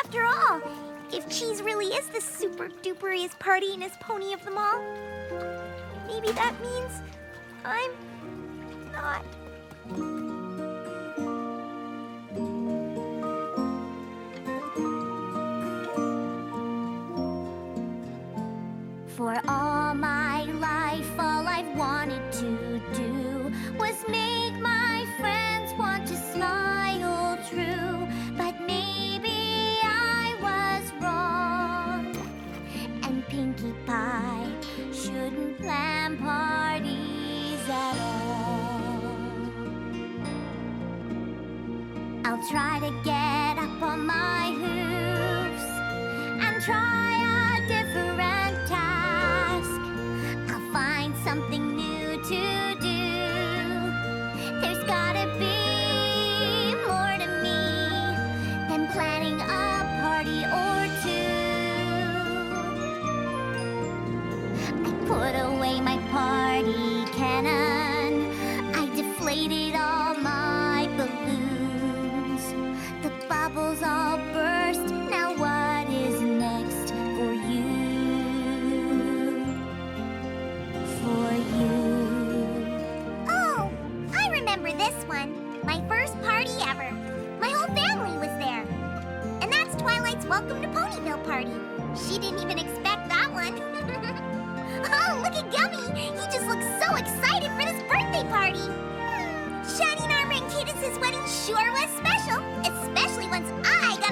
After all, if Cheese really is the super-duperiest partyingest pony of them all, maybe that means I'm not. For all my life, all I've wanted to do was make my friends want to smile true. But maybe I was wrong, and Pinkie Pie shouldn't plan parties at all. I'll try to get up on my hooves and try a different task. I'll find something new to do. There's gotta be more to me than planning a party or two. I put away my party cannon. I deflated all my balloons. The bubbles all burst. Now what is next for you? For you. Oh, I remember this one. My first party ever. My whole family was there. And that's Twilight's Welcome to Ponyville party. She didn't even expect that one. Oh, look at Gummy. He just looks so excited for this birthday party. Shining Armor and Cadence' wedding sure was special, especially once I got